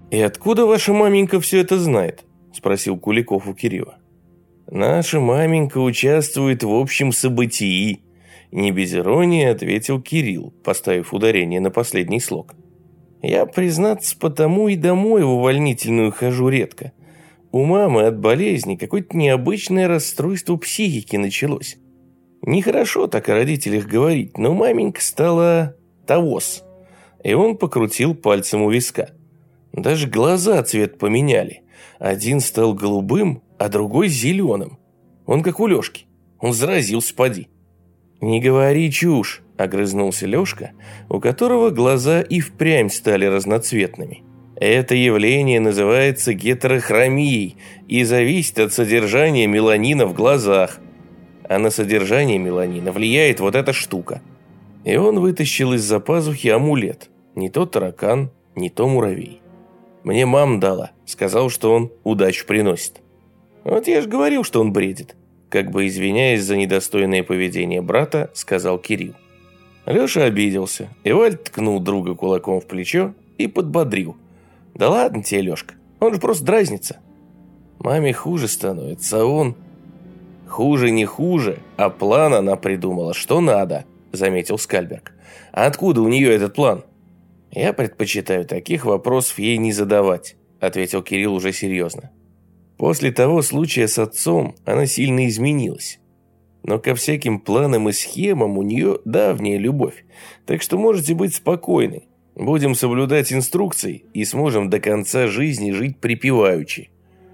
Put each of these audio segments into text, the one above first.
«И откуда ваша маменька все это знает?» – спросил Куликов у Кирилла. «Наша маменька участвует в общем событии», – не без иронии ответил Кирилл, поставив ударение на последний слог. «Я, признаться, потому и домой в увольнительную хожу редко. У мамы от болезни какое-то необычное расстройство психики началось. Нехорошо так о родителях говорить, но маменька стала тогос». И он покрутил пальцем у виска. Даже глаза цвет поменяли. Один стал голубым, а другой зеленым. Он как у Лешки. Он заразился, поди. «Не говори чушь», – огрызнулся Лешка, у которого глаза и впрямь стали разноцветными. «Это явление называется гетерохромией и зависит от содержания меланина в глазах. А на содержание меланина влияет вот эта штука». И он вытащил из-за пазухи амулет. Не то таракан, не то муравей. «Мне мама дала», сказал, что он удачу приносит. «Вот я же говорил, что он бредит», как бы извиняясь за недостойное поведение брата, сказал Кирилл. Леша обиделся, и Валь ткнул друга кулаком в плечо и подбодрил. «Да ладно тебе, Лешка, он же просто дразнится. Маме хуже становится, а он...» «Хуже не хуже, а план она придумала, что надо», заметил Скальберг. «А откуда у нее этот план?» «Я предпочитаю таких вопросов ей не задавать», ответил Кирилл уже серьезно. «После того случая с отцом она сильно изменилась. Но ко всяким планам и схемам у нее давняя любовь, так что можете быть спокойны. Будем соблюдать инструкции и сможем до конца жизни жить припеваючи».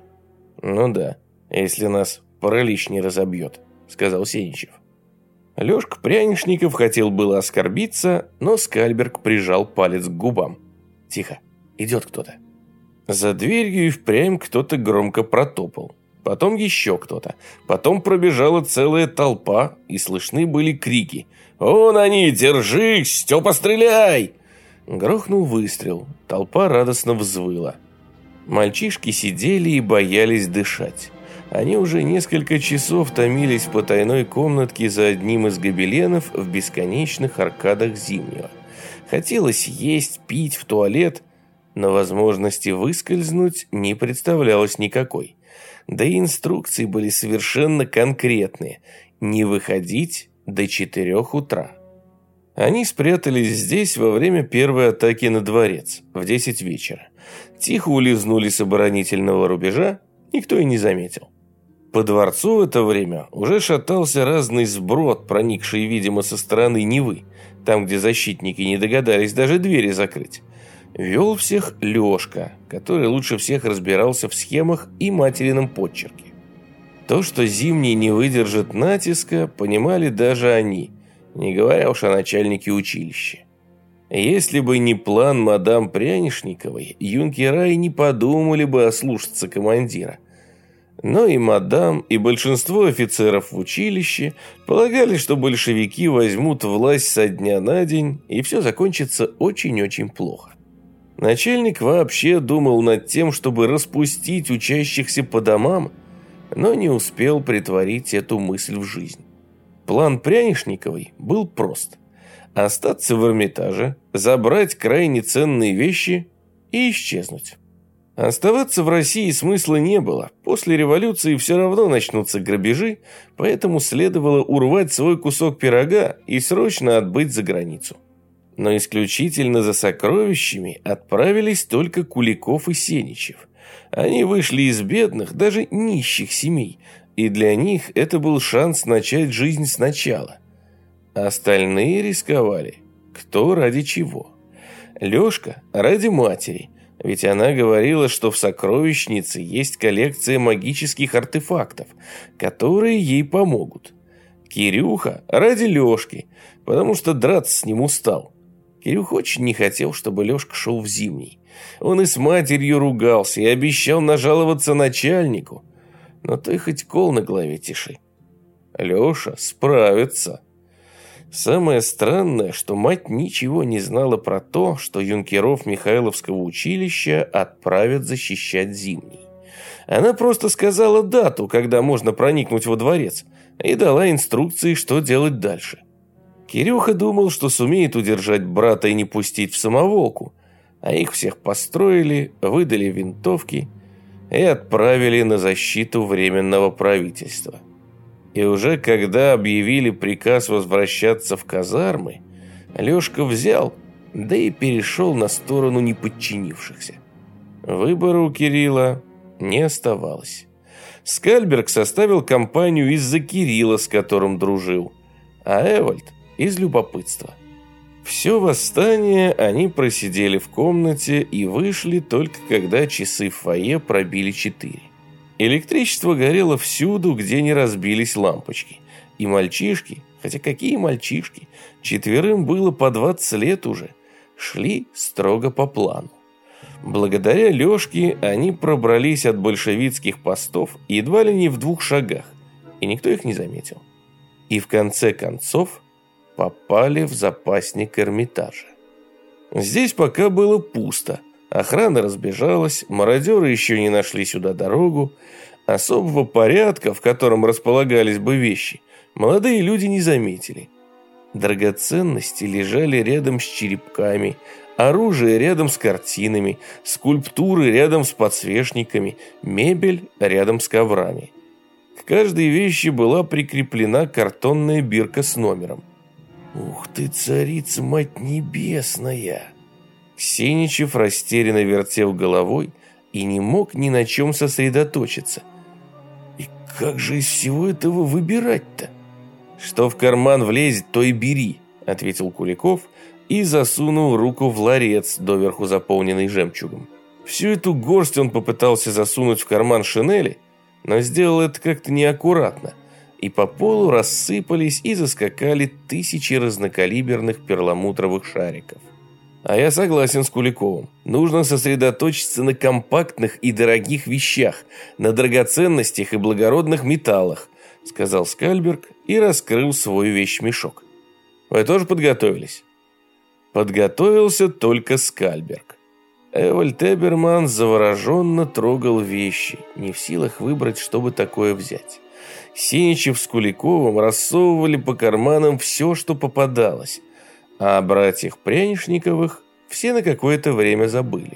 «Ну да, если нас паралич не разобьет», сказал Сеничев. Лешка Прянишников хотел было оскорбиться, но Скальберг прижал палец к губам. «Тихо, идет кто-то». За дверью и впрямь кто-то громко протопал. Потом еще кто-то. Потом пробежала целая толпа, и слышны были крики. «Вон они, держись! Степа, стреляй!» Грохнул выстрел. Толпа радостно взвыла. Мальчишки сидели и боялись дышать. Они уже несколько часов томились в потайной комнатке за одним из гобеленов в бесконечных аркадах Зимнего. Хотелось есть, пить, в туалет, но возможности выскользнуть не представлялось никакой. Да и инструкции были совершенно конкретные – не выходить до 4 утра. Они спрятались здесь во время первой атаки на дворец в 10 вечера. Тихо улизнули с оборонительного рубежа, никто и не заметил. По дворцу в это время уже шатался разный сброд, проникший, видимо, со стороны Невы, там, где защитники не догадались даже двери закрыть. Вел всех Лешка, который лучше всех разбирался в схемах и материном подчерке. То, что Зимний не выдержит натиска, понимали даже они, не говоря уж о начальнике училища. Если бы не план мадам Прянишниковой, юнкера и не подумали бы ослушаться командира. Но и мадам, и большинство офицеров в училище полагали, что большевики возьмут власть со дня на день, и все закончится очень-очень плохо. Начальник вообще думал над тем, чтобы распустить учащихся по домам, но не успел притворить эту мысль в жизнь. План Прянишниковой был прост: остаться в Эрмитаже, забрать крайне ценные вещи и исчезнуть. Оставаться в России смысла не было. После революции все равно начнутся грабежи, поэтому следовало урвать свой кусок пирога и срочно отбыть за границу. Но исключительно за сокровищами отправились только Куликов и Сеничев. Они вышли из бедных, даже нищих семей, и для них это был шанс начать жизнь сначала. Остальные рисковали. Кто ради чего? Лешка ради матери, ведь она говорила, что в сокровищнице есть коллекция магических артефактов, которые ей помогут. Кирюха ради Лешки, потому что драться с ним устал. Кирюха очень не хотел, чтобы Лешка шел в Зимний. Он и с матерью ругался, и обещал нажаловаться начальнику. Но ты хоть кол на голове тиши. Леша справится. Самое странное, что мать ничего не знала про то, что юнкеров Михайловского училища отправят защищать Зимний. Она просто сказала дату, когда можно проникнуть во дворец, и дала инструкции, что делать дальше. Кирюха думал, что сумеет удержать брата и не пустить в самоволку, а их всех построили, выдали винтовки и отправили на защиту Временного правительства. И уже когда объявили приказ возвращаться в казармы, Лёшка взял, да и перешел на сторону неподчинившихся. Выбора у Кирилла не оставалось. Скальберг составил компанию из-за Кирилла, с которым дружил, а Эвальд из любопытства. Все восстание они просидели в комнате и вышли только когда часы в фойе пробили 4. Электричество горело всюду, где не разбились лампочки. И мальчишки, хотя какие мальчишки, 4 было по 20 лет уже, шли строго по плану. Благодаря Лёшке они пробрались от большевистских постов едва ли не в 2 шагах, и никто их не заметил. И в конце концов попали в запасник Эрмитажа. Здесь пока было пусто, охрана разбежалась, мародеры еще не нашли сюда дорогу, особого порядка, в котором располагались бы вещи, молодые люди не заметили. Драгоценности лежали рядом с черепками, оружие рядом с картинами, скульптуры рядом с подсвечниками, мебель рядом с коврами. К каждой вещи была прикреплена картонная бирка с номером. «Ух ты, царица, мать небесная!» Сеничев растерянно вертел головой и не мог ни на чем сосредоточиться. «И как же из всего этого выбирать-то?» «Что в карман влезет, то и бери», — ответил Куликов и засунул руку в ларец, доверху заполненный жемчугом. Всю эту горсть он попытался засунуть в карман шинели, но сделал это как-то неаккуратно, и по полу рассыпались и заскакали тысячи разнокалиберных перламутровых шариков. А я согласен с Куликовым. Нужно сосредоточиться на компактных и дорогих вещах, на драгоценностях и благородных металлах, сказал Скальберг и раскрыл свой вещмешок. Вы тоже подготовились? Подготовился только Скальберг. Эвальд Эберман завороженно трогал вещи, не в силах выбрать, чтобы такое взять. Сеничев с Куликовым рассовывали по карманам все, что попадалось, а о братьях Прянишниковых все на какое-то время забыли.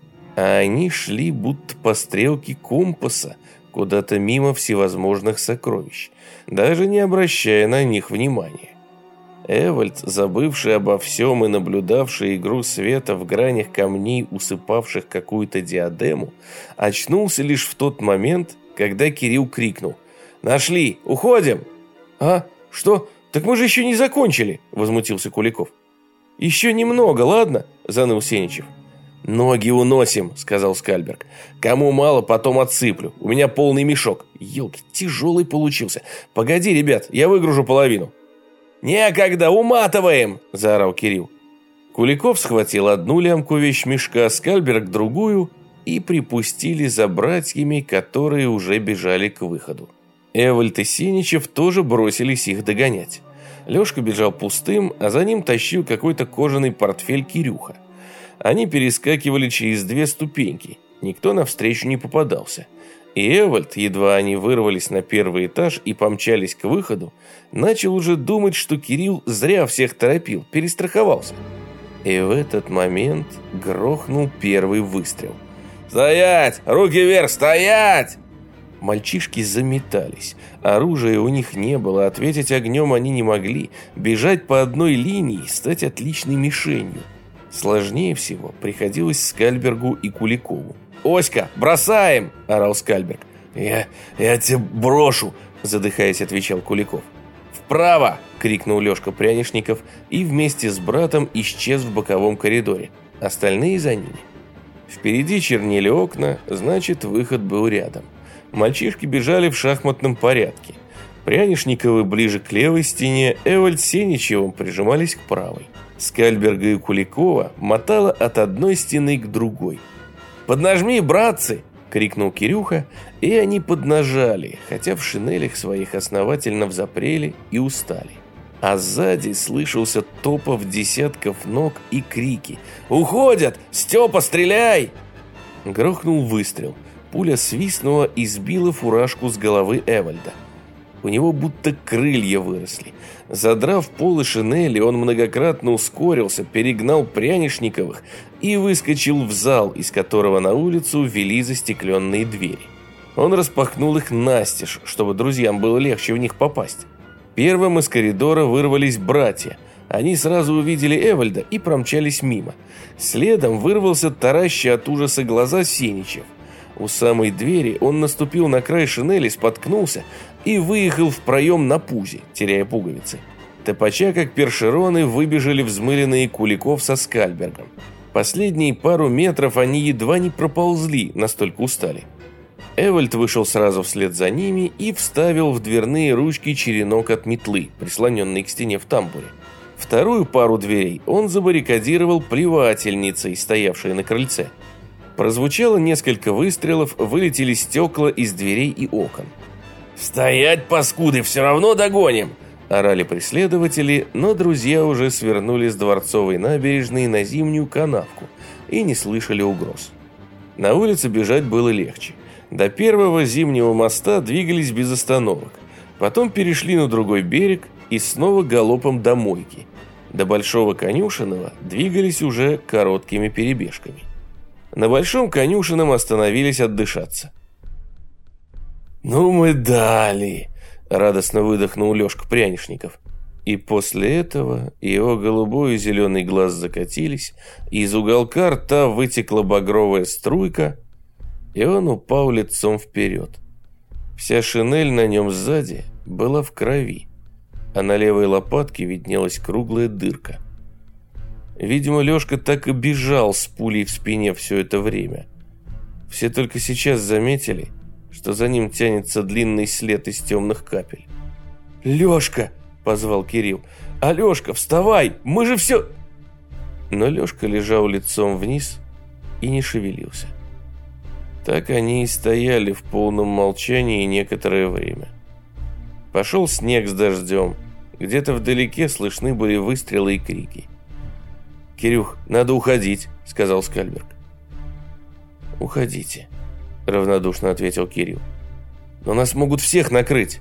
А они шли будто по стрелке компаса куда-то мимо всевозможных сокровищ, даже не обращая на них внимания. Эвальд, забывший обо всем и наблюдавший игру света в гранях камней, усыпавших какую-то диадему, очнулся лишь в тот момент, когда Кирилл крикнул: «Нашли! Уходим!» «А? Что? Так мы же еще не закончили!» – возмутился Куликов. «Еще немного, ладно?» – заныл Сеничев. «Ноги уносим», – сказал Скальберг. «Кому мало, потом отсыплю. У меня полный мешок. Ёлки, тяжелый получился. Погоди, ребят, я выгружу половину». «Некогда, уматываем!» – заорал Кирилл. Куликов схватил одну лямку вещмешка, Скальберг другую, и припустили за братьями, которые уже бежали к выходу. Эвальд и Сеничев тоже бросились их догонять. Лёшка бежал пустым, а за ним тащил какой-то кожаный портфель Кирюха. Они перескакивали через 2 ступеньки, никто навстречу не попадался. И Эвальд, едва они вырвались на 1-й этаж и помчались к выходу, начал уже думать, что Кирилл зря всех торопил, перестраховался. И в этот момент грохнул первый выстрел. «Стоять! Руки вверх! Стоять!» Мальчишки заметались. Оружия у них не было, ответить огнем они не могли. Бежать по одной линии, стать отличной мишенью. Сложнее всего приходилось Скальбергу и Куликову. «Оська, бросаем!» – орал Скальберг. «Я тебя брошу!» – задыхаясь, отвечал Куликов. «Вправо!» – крикнул Лёшка Прянишников и вместе с братом исчез в боковом коридоре. Остальные за ними. Впереди чернели окна, значит, выход был рядом. Мальчишки бежали в шахматном порядке. Прянишниковы ближе к левой стене, Эвальд с Сеничевым прижимались к правой. Скальберга и Куликова мотало от одной стены к другой. «Поднажми, братцы!» – крикнул Кирюха, и они поднажали, хотя в шинелях своих основательно взапрели и устали. А сзади слышался топот десятков ног и крики: «Уходят! Степа, стреляй!» Грохнул выстрел. Пуля свистнула и сбила фуражку с головы Эвальда. У него будто крылья выросли. Задрав полы шинели, он многократно ускорился, перегнал Прянишниковых и выскочил в зал, из которого на улицу вели застекленные двери. Он распахнул их настежь, чтобы друзьям было легче в них попасть. Первым из коридора вырвались братья. Они сразу увидели Эвальда и промчались мимо. Следом вырвался таращий от ужаса глаза Сеничев. У самой двери он наступил на край шинели, споткнулся и выехал в проем на пузе, теряя пуговицы. Топача, как першероны, выбежали взмыленные Куликов со Скальбергом. Последние пару метров они едва не проползли, настолько устали. Эвальд вышел сразу вслед за ними и вставил в дверные ручки черенок от метлы, прислоненный к стене в тамбуре. Вторую пару дверей он забаррикадировал плевательницей, стоявшей на крыльце. Прозвучало несколько выстрелов, вылетели стекла из дверей и окон. «Стоять, паскуды, все равно догоним!» – орали преследователи, но друзья уже свернули с Дворцовой набережной на Зимнюю канавку и не слышали угроз. На улице бежать было легче. До первого Зимнего моста двигались без остановок. Потом перешли на другой берег и снова галопом до Мойки. До Большого Конюшенного двигались уже короткими перебежками. На Большом Конюшенном остановились отдышаться. «Ну мы дали!» – радостно выдохнул Лешка Прянишников. И после этого его голубой и зеленый глаз закатились, и из уголка рта вытекла багровая струйка, и он упал лицом вперед. Вся шинель на нем сзади была в крови, а на левой лопатке виднелась круглая дырка. Видимо, Лешка так и бежал с пулей в спине все это время. Все только сейчас заметили, что за ним тянется длинный след из темных капель. «Лешка!» – позвал Кирилл. «Алешка, вставай! Мы же все...» Но Лешка лежал лицом вниз и не шевелился. Так они и стояли в полном молчании некоторое время. Пошел снег с дождем. Где-то вдалеке слышны были выстрелы и крики. «Кирюх, надо уходить», — сказал Скальберг. «Уходите», — равнодушно ответил Кирилл. «Но нас могут всех накрыть».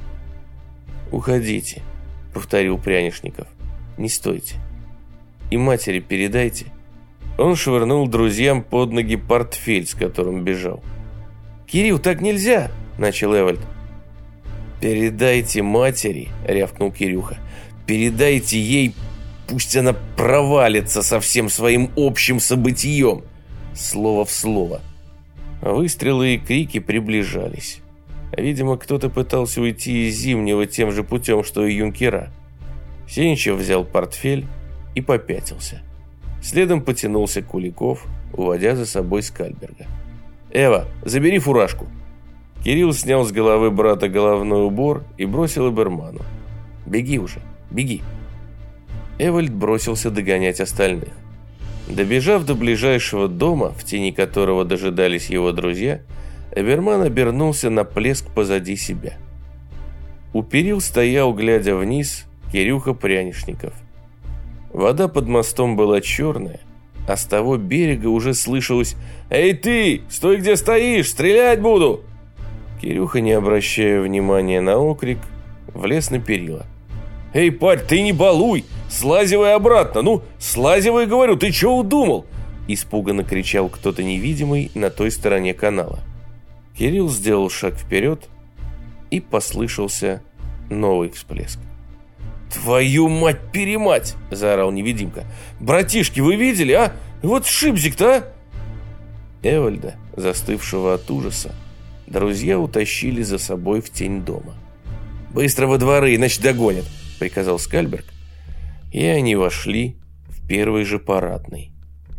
«Уходите», — повторил Прянишников. «Не стойте. И матери передайте». Он швырнул друзьям под ноги портфель, с которым бежал. «Кирилл, так нельзя!» – начал Эвальд. «Передайте матери», – рявкнул Кирюха. «Передайте ей, пусть она провалится со всем своим общим событием». Слово в слово. Выстрелы и крики приближались. Видимо, кто-то пытался уйти из Зимнего тем же путем, что и юнкера. Сеничев взял портфель и попятился. Следом потянулся Куликов, уводя за собой Скальберга. «Эва, забери фуражку!» Кирилл снял с головы брата головной убор и бросил Эберману. «Беги уже, беги!» Эвальд бросился догонять остальных. Добежав до ближайшего дома, в тени которого дожидались его друзья, Эберман обернулся на плеск позади себя. У перил стоял, глядя вниз, Кирюха Прянишников. Вода под мостом была черная, а с того берега уже слышалось: «Эй ты, стой где стоишь, стрелять буду!» Кирюха, не обращая внимания на окрик, влез на перила. «Эй, парь, ты не балуй! Слазивай обратно! Ну, слазивай, говорю, ты чего удумал?» Испуганно кричал кто-то невидимый на той стороне канала. Кирилл сделал шаг вперед, и послышался новый всплеск. «Твою мать-перемать!» – заорал невидимка. «Братишки, вы видели, а? Вот шипзик-то, а!» Эвальда, застывшего от ужаса, друзья утащили за собой в тень дома. «Быстро во дворы, иначе догонят!» – приказал Скальберг. И они вошли в первый же парадный.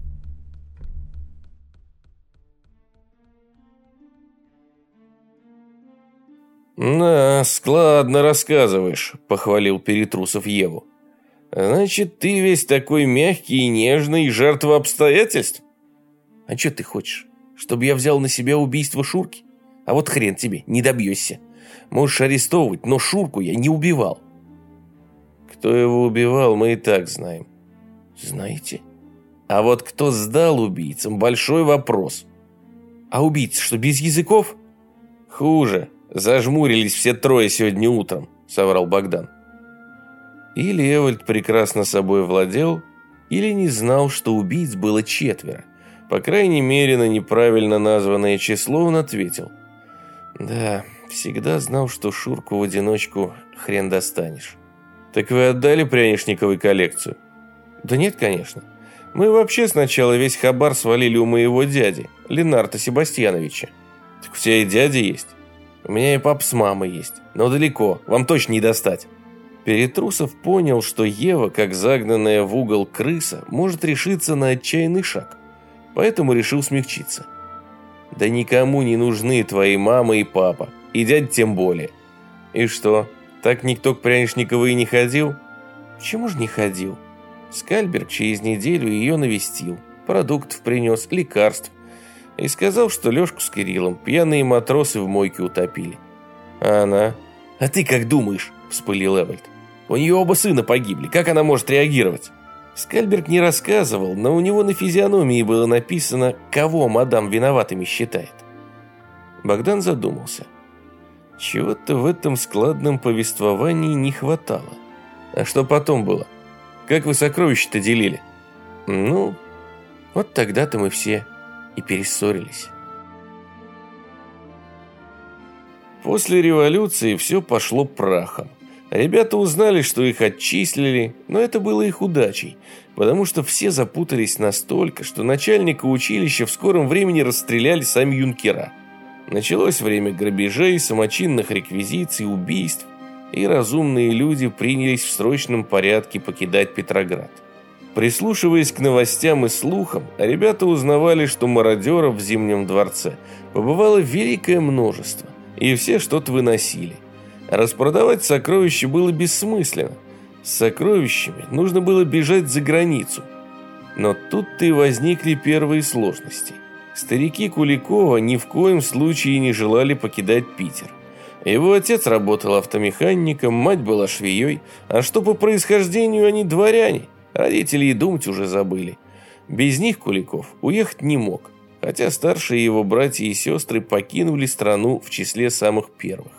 «Да, складно рассказываешь», — похвалил Перетрусов Еву. «Значит, ты весь такой мягкий и нежный, и жертва обстоятельств?» «А что ты хочешь? Чтобы я взял на себя убийство Шурки? А вот хрен тебе, не добьешься. Можешь арестовывать, но Шурку я не убивал». «Кто его убивал, мы и так знаем». «Знаете? А вот кто сдал убийцам, большой вопрос». «А убийцы что, без языков?» «Хуже. Зажмурились все трое сегодня утром, соврал Богдан. Или Эвальд прекрасно собой владел, или не знал, что убийц было 4. По крайней мере, на неправильно названное число он ответил. Да, всегда знал, что Шурку в одиночку хрен достанешь. Так вы отдали Прянишниковой коллекцию? Да нет, конечно. Мы вообще сначала весь хабар свалили у моего дяди, Ленарта Себастьяновича. Так у тебя и дядя есть? У меня и пап с мамой есть, но далеко, вам точно не достать. Перетрусов понял, что Ева, как загнанная в угол крыса, может решиться на отчаянный шаг. Поэтому решил смягчиться. Да никому не нужны твои мама и папа, и дядя тем более. И что, так никто к Прянишниковой и не ходил? Почему же не ходил? Скальберг через неделю ее навестил, продуктов принес, лекарств. И сказал, что Лешку с Кириллом пьяные матросы в мойке утопили. А она? А ты как думаешь? Вспылил Эвальд. У нее оба сына погибли, как она может реагировать? Скальберг не рассказывал, но у него на физиономии было написано, кого мадам виноватыми считает. Богдан задумался. Чего-то в этом складном повествовании не хватало. А что потом было? Как вы сокровища-то делили? Ну, вот тогда-то мы все и перессорились. После революции все пошло прахом. Ребята узнали, что их отчислили, но это было их удачей, потому что все запутались настолько, что начальника училища в скором времени расстреляли сами юнкера. Началось время грабежей, самочинных реквизиций, убийств, и разумные люди принялись в срочном порядке покидать Петроград. Прислушиваясь к новостям и слухам, ребята узнавали, что мародеров в Зимнем дворце побывало великое множество, и все что-то выносили. Распродавать сокровища было бессмысленно. С сокровищами нужно было бежать за границу. Но тут-то и возникли первые сложности. Старики Куликова ни в коем случае не желали покидать Питер. Его отец работал автомехаником, мать была швеей, а что по происхождению они дворяне, родители и думать уже забыли. Без них Куликов уехать не мог, хотя старшие его братья и сестры покинули страну в числе самых первых.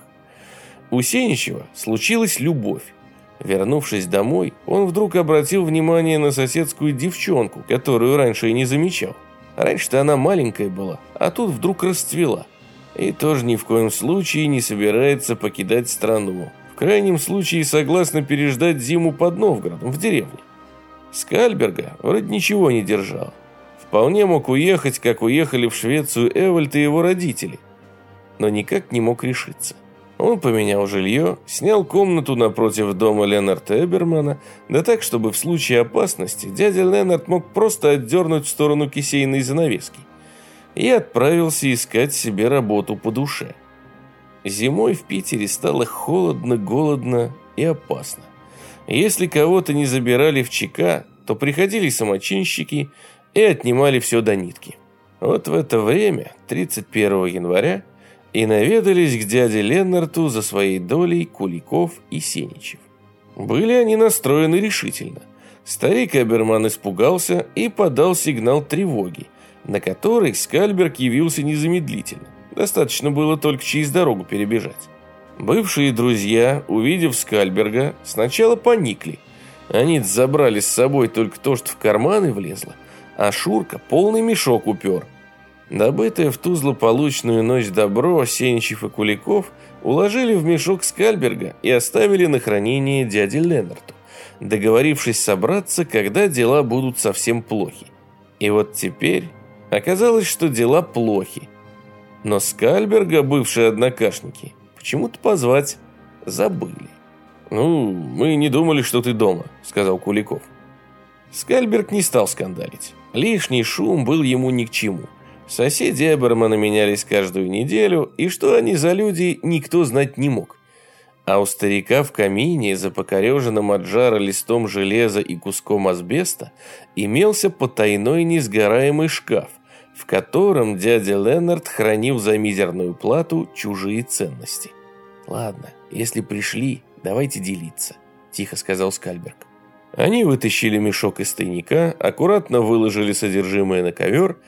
У Сеничева случилась любовь. Вернувшись домой, он вдруг обратил внимание на соседскую девчонку, которую раньше и не замечал. Раньше-то она маленькая была, а тут вдруг расцвела. И тоже ни в коем случае не собирается покидать страну. В крайнем случае согласна переждать зиму под Новгородом, в деревне. Скальберга вроде ничего не держал. Вполне мог уехать, как уехали в Швецию Эвальд и его родители. Но никак не мог решиться. Он поменял жилье, снял комнату напротив дома Ленарта Эбермана, да так, чтобы в случае опасности дядя Ленард мог просто отдернуть в сторону кисейной занавески, и отправился искать себе работу по душе. Зимой в Питере стало холодно, голодно и опасно. Если кого-то не забирали в ЧК, то приходили самочинщики и отнимали все до нитки. Вот в это время, 31 января, и наведались к дяде Ленарту за своей долей Куликов и Сеничев. Были они настроены решительно. Старик Эберман испугался и подал сигнал тревоги, на который Скальберг явился незамедлительно. Достаточно было только через дорогу перебежать. Бывшие друзья, увидев Скальберга, сначала поникли. Они забрали с собой только то, что в карманы влезло, а Шурка полный мешок упер. Добытое в ту злополучную ночь добро Сеничев и Куликов уложили в мешок Скальберга и оставили на хранение дяде Ленарту, договорившись собраться, когда дела будут совсем плохи. И вот теперь оказалось, что дела плохи. Но Скальберга бывшие однокашники почему-то позвать забыли. «Ну, мы не думали, что ты дома», — сказал Куликов. Скальберг не стал скандалить. Лишний шум был ему ни к чему. Соседи Эбермана менялись каждую неделю, и что они за люди, никто знать не мог. А у старика в камине, за покореженным от жара листом железа и куском асбеста, имелся потайной несгораемый шкаф, в котором дядя Ленард хранил за мизерную плату чужие ценности. «Ладно, если пришли, давайте делиться», – тихо сказал Скальберг. Они вытащили мешок из тайника, аккуратно выложили содержимое на ковер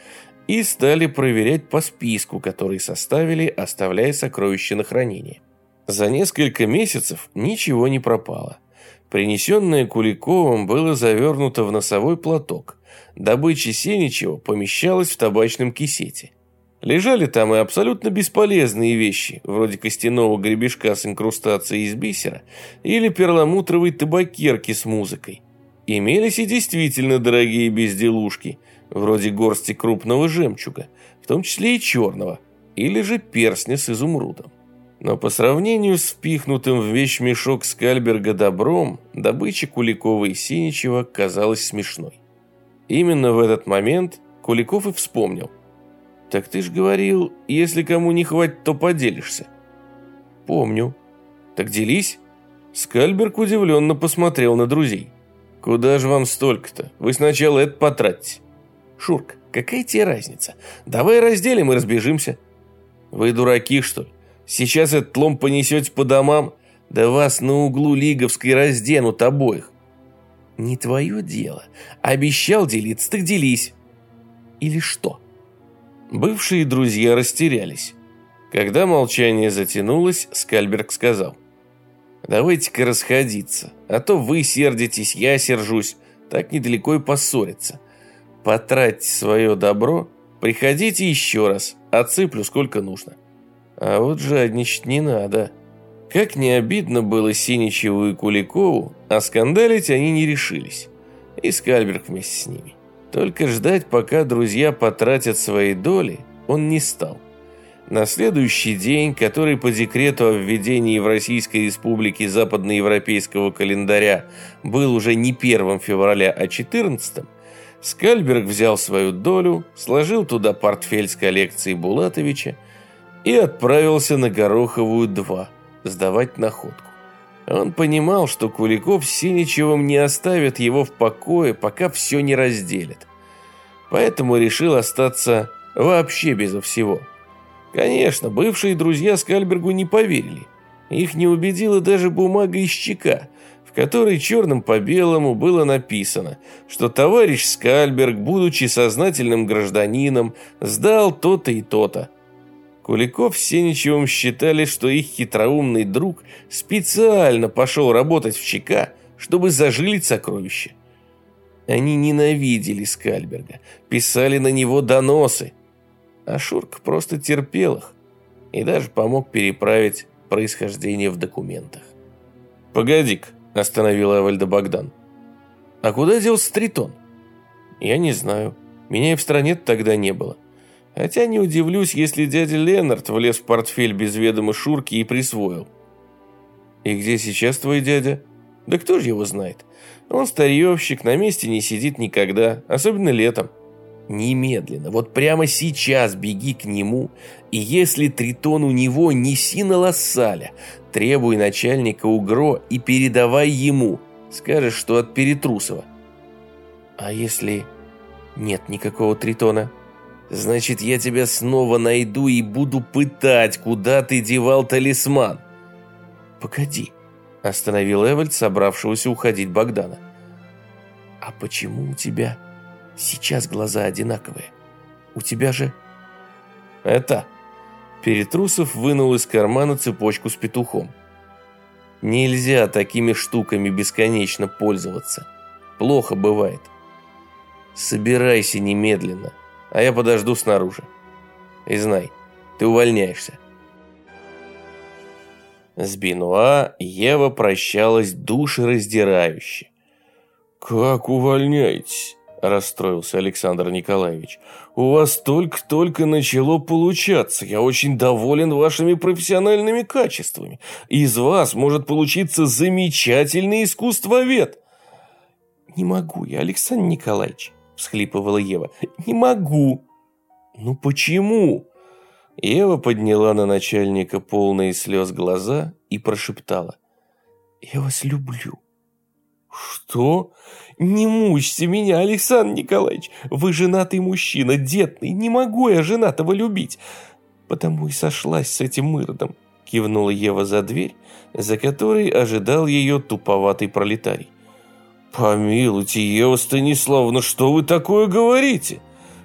и стали проверять по списку, который составили, оставляя сокровища на хранение. За несколько месяцев ничего не пропало. Принесенное Куликовым было завернуто в носовой платок. Добыча Сеничева помещалась в табачном кисете. Лежали там и абсолютно бесполезные вещи, вроде костяного гребешка с инкрустацией из бисера или перламутровой табакерки с музыкой. Имелись и действительно дорогие безделушки, вроде горсти крупного жемчуга, в том числе и черного, или же перстня с изумрудом. Но по сравнению с впихнутым в вещмешок Скальберга добром, добыча Куликова и Сеничева казалась смешной. Именно в этот момент Куликов и вспомнил. «Так ты ж говорил, если кому не хватит, то поделишься». «Помню». «Так делись». Скальберг удивленно посмотрел на друзей. «Куда же вам столько-то? Вы сначала это потратите». «Шурка, какая тебе разница? Давай разделим и разбежимся». «Вы дураки, что ли? Сейчас этот лом понесете по домам? Да вас на углу Лиговской разденут обоих». «Не твое дело. Обещал делиться, так делись». «Или что?» Бывшие друзья растерялись. Когда молчание затянулось, Скальберг сказал: «Давайте-ка расходиться, а то вы сердитесь, я сержусь, так недалеко и поссориться. Потратьте свое добро, приходите еще раз, отсыплю сколько нужно». А вот жадничать не надо. Как не обидно было Сеничеву и Куликову, а скандалить они не решились. И Скальберг вместе с ними. Только ждать, пока друзья потратят свои доли, он не стал. На следующий день, который по декрету о введении в Российской Республике западноевропейского календаря был уже не 1 февраля, а 14, Скальберг взял свою долю, сложил туда портфель с коллекцией Булатовича и отправился на Гороховую 2 сдавать находку. Он понимал, что Куликов с Сеничевым не оставят его в покое, пока все не разделят. Поэтому решил остаться вообще безо всего. Конечно, бывшие друзья Скальбергу не поверили. Их не убедила даже бумага из ЧК, в которой черным по белому было написано, что товарищ Скальберг, будучи сознательным гражданином, сдал то-то и то-то. Куликов с Сеничевым считали, что их хитроумный друг специально пошел работать в ЧК, чтобы зажилить сокровища. Они ненавидели Скальберга, писали на него доносы, а Шурка просто терпел их и даже помог переправить происхождение в документах. «Погоди-ка», – остановил Эвальда Богдан. «А куда делся Тритон?» «Я не знаю. Меня и в стране тогда не было. Хотя не удивлюсь, если дядя Ленард влез в портфель без ведома Шурки и присвоил». «И где сейчас твой дядя?» «Да кто же его знает? Он старьевщик, на месте не сидит никогда, особенно летом». «Немедленно, вот прямо сейчас беги к нему, и если Тритон у него, неси на Лассаля, требуй начальника УГРО и передавай ему, скажешь, что от Перетрусова». «А если нет никакого Тритона?» «Значит, я тебя снова найду и буду пытать, куда ты девал талисман». «Погоди», – остановил Эвальд, собравшегося уходить Богдана. «А почему у тебя сейчас глаза одинаковые? У тебя же...» «Это...» Перетрусов вынул из кармана цепочку с петухом. «Нельзя такими штуками бесконечно пользоваться. Плохо бывает. Собирайся немедленно, а я подожду снаружи. И знай, ты увольняешься». С Бенуа Ева прощалась душераздирающе. «Как увольняетесь?» – расстроился Александр Николаевич. «У вас только-только начало получаться. Я очень доволен вашими профессиональными качествами. Из вас может получиться замечательный искусствовед». «Не могу я, Александр Николаевич», – всхлипывала Ева. «Не могу». «Ну почему?» Ева подняла на начальника полные слез глаза и прошептала: «Я вас люблю». «Что? Не мучьте меня, Александр Николаевич. Вы женатый мужчина, детный. Не могу я женатого любить. Потому и сошлась с этим Иродом», — кивнула Ева за дверь, за которой ожидал ее туповатый пролетарий. «Помилуйте, Ева Станиславовна, что вы такое говорите?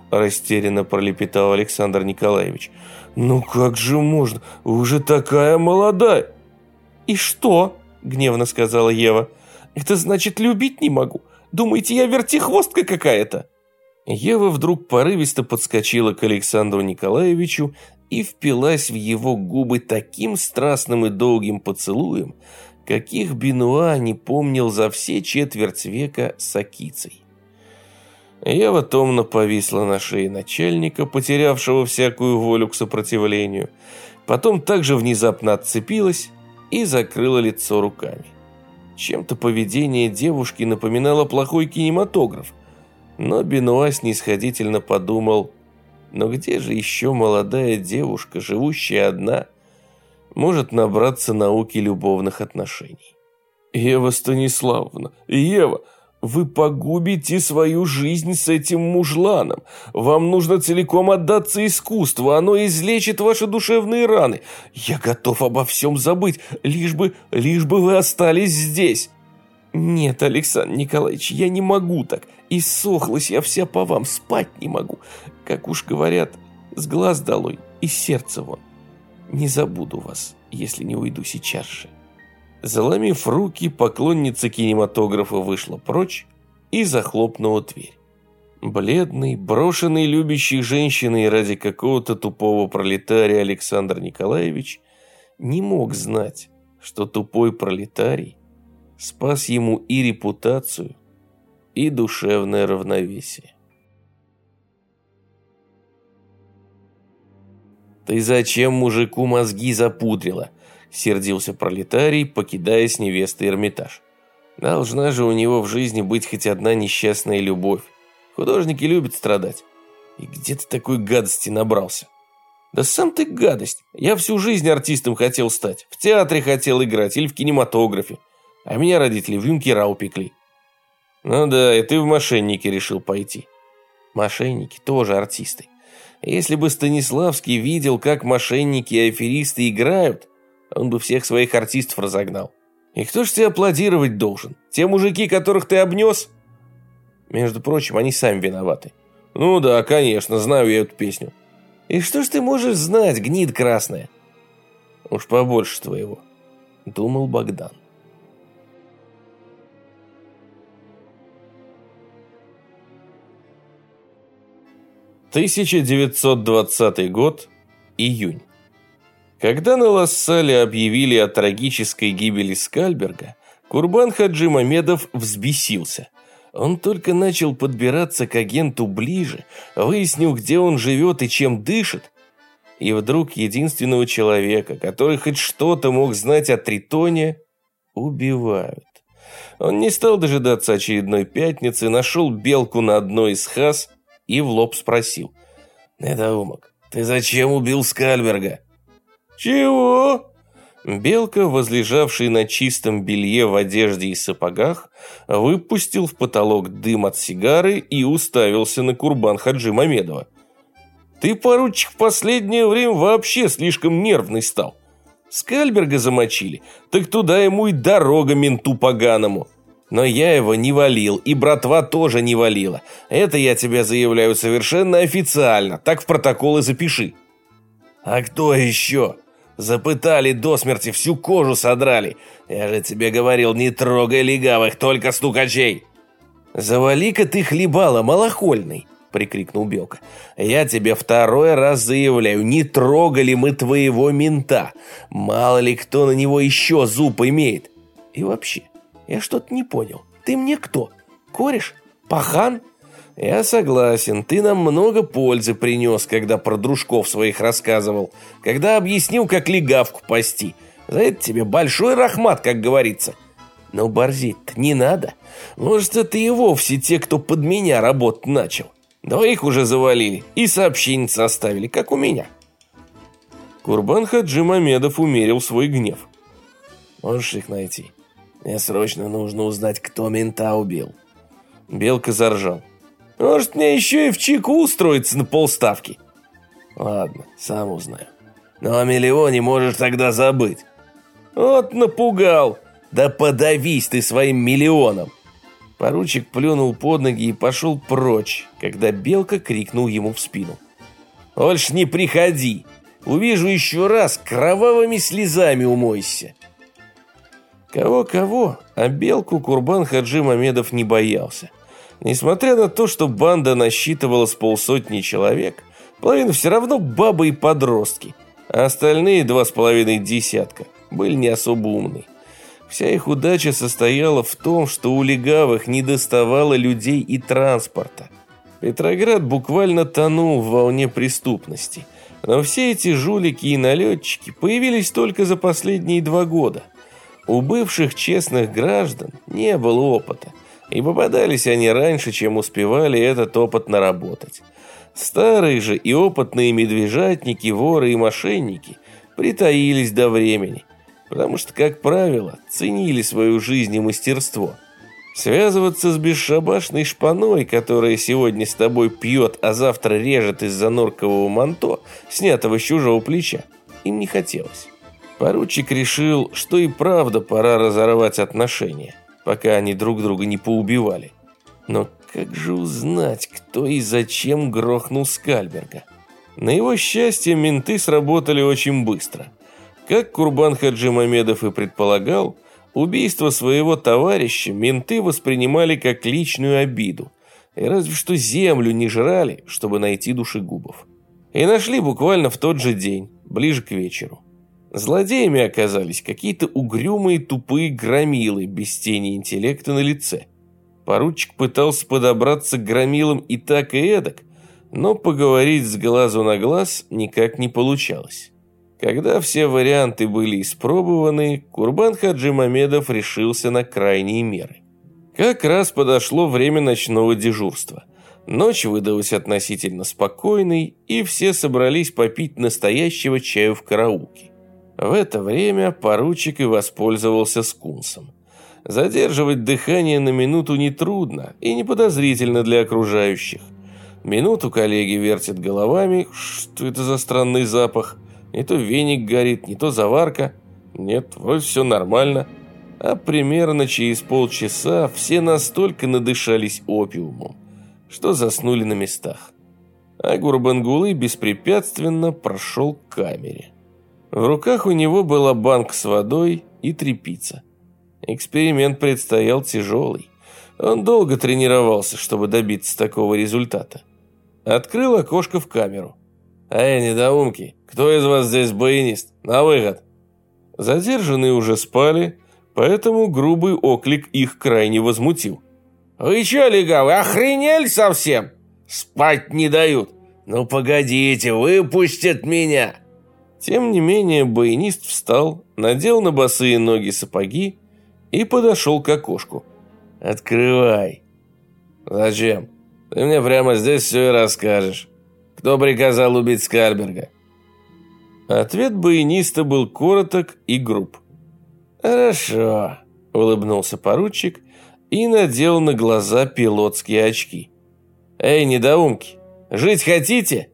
– растерянно пролепетал Александр Николаевич. «Ну как же можно? Вы же такая молодая!» «И что?» – гневно сказала Ева. «Это значит, любить не могу? Думаете, я вертихвостка какая-то?» Ева вдруг порывисто подскочила к Александру Николаевичу и впилась в его губы таким страстным и долгим поцелуем, каких Бенуа не помнил за все четверть века с Акицей. Ева томно повисла на шее начальника, потерявшего всякую волю к сопротивлению, потом также внезапно отцепилась и закрыла лицо руками. Чем-то поведение девушки напоминало плохой кинематограф, но Бенуа снисходительно подумал: но где же еще молодая девушка, живущая одна, может набраться науки любовных отношений? «Ева Станиславовна, Ева, вы погубите свою жизнь с этим мужланом. Вам нужно целиком отдаться искусству, оно излечит ваши душевные раны. Я готов обо всем забыть, лишь бы вы остались здесь». «Нет, Александр Николаевич, я не могу так. Иссохлась я вся по вам, спать не могу. Как уж говорят, с глаз долой и сердца вон. Не забуду вас, если не уйду сейчас же». Заломив руки, поклонница кинематографа вышла прочь и захлопнула дверь. Бледный, брошенный любящей женщиной ради какого-то тупого пролетария Александр Николаевич не мог знать, что тупой пролетарий спас ему и репутацию, и душевное равновесие. «Ты зачем мужику мозги запудрила?» — сердился пролетарий, покидая с невестой Эрмитаж. «Должна же у него в жизни быть хоть одна несчастная любовь. Художники любят страдать. И где ты такой гадости набрался?» «Да сам ты гадость. Я всю жизнь артистом хотел стать. В театре хотел играть или в кинематографе. А меня родители в юнкера упекли». «Ну да, и ты в мошенники решил пойти». «Мошенники тоже артисты. Если бы Станиславский видел, как мошенники и аферисты играют, он бы всех своих артистов разогнал. И кто ж тебе аплодировать должен? Те мужики, которых ты обнес?» «Между прочим, они сами виноваты». «Ну да, конечно, знаю я эту песню». «И что ж ты можешь знать, гнид красная?» «Уж побольше твоего», — думал Богдан. «1920 год, июнь. Когда на Лассале объявили о трагической гибели Скальберга, Курбан Хаджи Мамедов взбесился. Он только начал подбираться к агенту ближе, выяснил, где он живет и чем дышит, и вдруг единственного человека, который хоть что-то мог знать о Тритоне, убивают. Он не стал дожидаться очередной пятницы, нашел Белку на одной из хаз и в лоб спросил: «Недоумок, ты зачем убил Скальберга?» «Чего?» Белка, возлежавший на чистом белье в одежде и сапогах, выпустил в потолок дым от сигары и уставился на Курбан Хаджи Мамедова. «Ты, поручик, в последнее время вообще слишком нервный стал. Скальберга замочили, так туда ему и дорога менту поганому. Но я его не валил, и братва тоже не валила. Это я тебе заявляю совершенно официально, так в протокол и запиши». «А кто еще? Запытали до смерти, всю кожу содрали. Я же тебе говорил, не трогай легавых, только стукачей». «Завали-ка ты хлебала, малохольный!» — прикрикнул Белка. «Я тебе второй раз заявляю, не трогали мы твоего мента. Мало ли кто на него еще зуб имеет. И вообще, я что-то не понял. Ты мне кто? Кореш? Пахан?» «Я согласен, ты нам много пользы принес, когда про дружков своих рассказывал, когда объяснил, как легавку пасти. За это тебе большой рахмат, как говорится. Но борзить-то не надо. Может, это и вовсе те, кто под меня работать начал. Двоих уже завалили и сообщение составили, как у меня». Курбан Хаджи Мамедов умерил свой гнев. «Можешь их найти? Мне срочно нужно узнать, кто мента убил». Белка заржал. «Может, мне еще и в ЧКУ устроиться на полставки?» «Ладно, сам узнаю. Но о миллионе можешь тогда забыть». «Вот напугал. Да подавись ты своим миллионом». Поручик плюнул под ноги и пошел прочь, когда Белка крикнул ему в спину: «Больше не приходи! Увижу еще раз, кровавыми слезами умойся!» Кого-кого, а Белку Курбан Хаджи Мамедов не боялся. Несмотря на то, что банда насчитывала с полсотни человек, половина все равно бабы и подростки, а остальные 2,5 десятка были не особо умны. Вся их удача состояла в том, что у легавых не доставало людей и транспорта. Петроград буквально тонул в волне преступности, но все эти жулики и налетчики появились только за последние 2 года. У бывших честных граждан не было опыта, и попадались они раньше, чем успевали этот опыт наработать. Старые же и опытные медвежатники, воры и мошенники притаились до времени, потому что, как правило, ценили свою жизнь и мастерство. Связываться с бесшабашной шпаной, которая сегодня с тобой пьет, а завтра режет из-за норкового манто, снятого с чужого плеча, им не хотелось. Поручик решил, что и правда пора разорвать отношения, пока они друг друга не поубивали. Но как же узнать, кто и зачем грохнул Скальберга? На его счастье, менты сработали очень быстро. Как Курбан Хаджи Мамедов и предполагал, убийство своего товарища менты воспринимали как личную обиду, и разве что землю не жрали, чтобы найти душегубов. И нашли буквально в тот же день, ближе к вечеру. Злодеями оказались какие-то угрюмые тупые громилы без тени интеллекта на лице. Поручик пытался подобраться к громилам и так, и эдак, но поговорить с глазу на глаз никак не получалось. Когда все варианты были испробованы, Курбан Хаджи Мамедов решился на крайние меры. Как раз подошло время ночного дежурства. Ночь выдалась относительно спокойной, и все собрались попить настоящего чаю в караулке. В это время поручик и воспользовался скунсом. Задерживать дыхание на минуту нетрудно и не подозрительно для окружающих. Минуту коллеги вертят головами, что это за странный запах. Не то веник горит, не то заварка. Нет, вроде все нормально. А примерно через полчаса все настолько надышались опиумом, что заснули на местах. А Гурбангулы беспрепятственно прошел к камере. В руках у него была банка с водой и тряпица. Эксперимент предстоял тяжелый. Он долго тренировался, чтобы добиться такого результата. Открыл окошко в камеру. «Эй, недоумки, кто из вас здесь баянист? На выход!» Задержанные уже спали, поэтому грубый оклик их крайне возмутил. «Вы че, легавы, охренели совсем? Спать не дают! Ну погодите, выпустят меня!» Тем не менее, баянист встал, надел на босые ноги сапоги и подошел к окошку. «Открывай!» «Зачем? Ты мне прямо здесь все и расскажешь. Кто приказал убить Скальберга?» Ответ баяниста был короток и груб. «Хорошо», — улыбнулся поручик и надел на глаза пилотские очки. «Эй, недоумки, жить хотите?»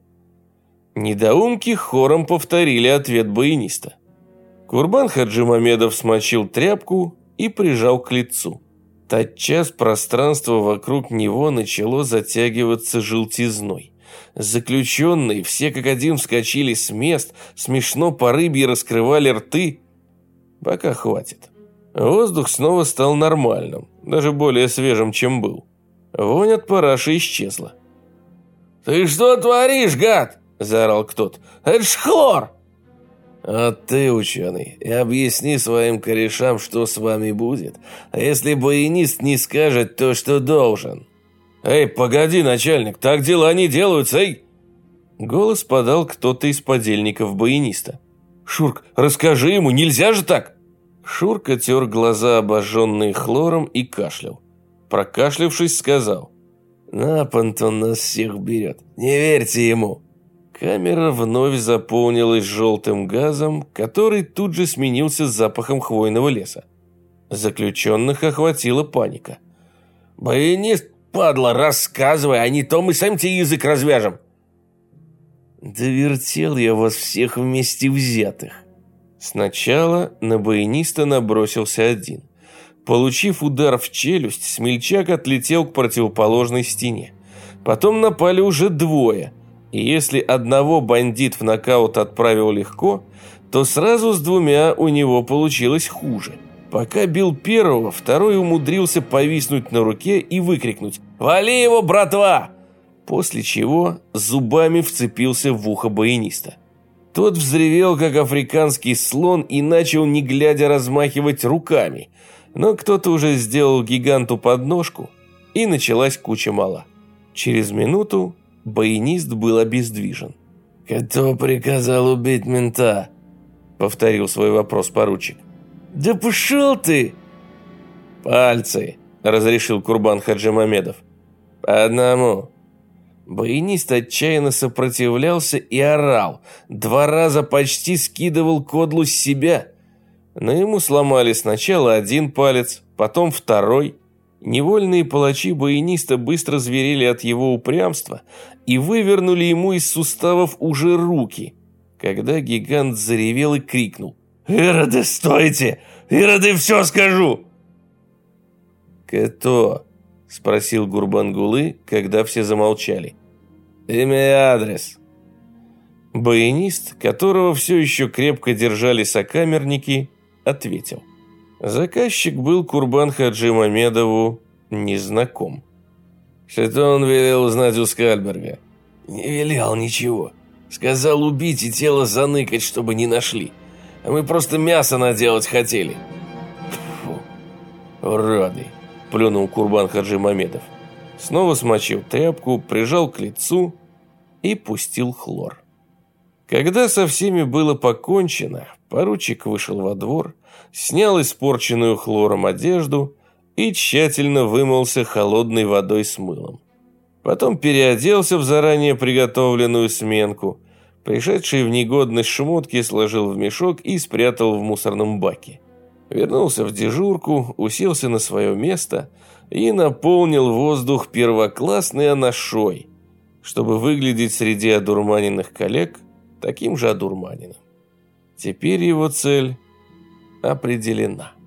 Недоумки хором повторили ответ баяниста. Курбан Хаджи Мамедов смочил тряпку и прижал к лицу. Тотчас пространство вокруг него начало затягиваться желтизной. Заключенные все как один вскочили с мест, смешно по рыбье раскрывали рты. Пока хватит. Воздух снова стал нормальным, даже более свежим, чем был. Вонь от параши исчезла. «Ты что творишь, гад?» – заорал кто-то. «Это ж хлор!» «А ты, ученый, и объясни своим корешам, что с вами будет, а если баянист не скажет то, что должен». «Эй, погоди, начальник, так дела не делаются, эй!» Голос подал кто-то из подельников баяниста. «Шурк, расскажи ему, нельзя же так!» Шурка тер глаза, обожженные хлором, и кашлял. Прокашлявшись, сказал: «На понтон нас всех берет, не верьте ему». Камера вновь заполнилась желтым газом, который тут же сменился запахом хвойного леса. Заключенных охватила паника. «Баянист, падла, рассказывай, а не то мы сами тебе язык развяжем». «Да вертел я вас всех вместе взятых». Сначала на баяниста набросился один. Получив удар в челюсть, смельчак отлетел к противоположной стене. Потом напали уже двое, и если одного бандит в нокаут отправил легко, то сразу с двумя у него получилось хуже. Пока бил первого, второй умудрился повиснуть на руке и выкрикнуть «Вали его, братва!», после чего зубами вцепился в ухо баяниста. Тот взревел, как африканский слон, и начал, не глядя, размахивать руками. Но кто-то уже сделал гиганту подножку, и началась куча мала. Через минуту баянист был обездвижен. «Кто приказал убить мента?» — повторил свой вопрос поручик. «Да пошел ты!» «Пальцы!» — разрешил Курбан Хаджимамедов. «По одному!» Баянист отчаянно сопротивлялся и орал. 2 раза почти скидывал кодлу с себя. Но ему сломали сначала 1 палец, потом 2. Невольные палачи баяниста быстро зверели от его упрямства и вывернули ему из суставов уже руки, когда гигант заревел и крикнул: «Ироды, стойте! Ироды, все скажу!» «Кто?» — спросил Гурбангулы, когда все замолчали. «Имя и адрес». Баянист, которого все еще крепко держали сокамерники, ответил. Заказчик был Курбан Хаджимамедову незнаком. «Что он велел узнать у Скальберга?» «Не велел ничего. Сказал убить и тело заныкать, чтобы не нашли. А мы просто мясо наделать хотели». «Фу, уроды!» – плюнул Курбан Хаджимамедов. Снова смочил тряпку, прижал к лицу и пустил хлор. Когда со всеми было покончено, поручик вышел во двор, снял испорченную хлором одежду и тщательно вымылся холодной водой с мылом. Потом переоделся в заранее приготовленную сменку, пришедший в негодность шмотки сложил в мешок и спрятал в мусорном баке. Вернулся в дежурку, уселся на свое место и наполнил воздух первоклассной анашой, чтобы выглядеть среди одурманенных коллег таким же одурманенным. Теперь его цель определена.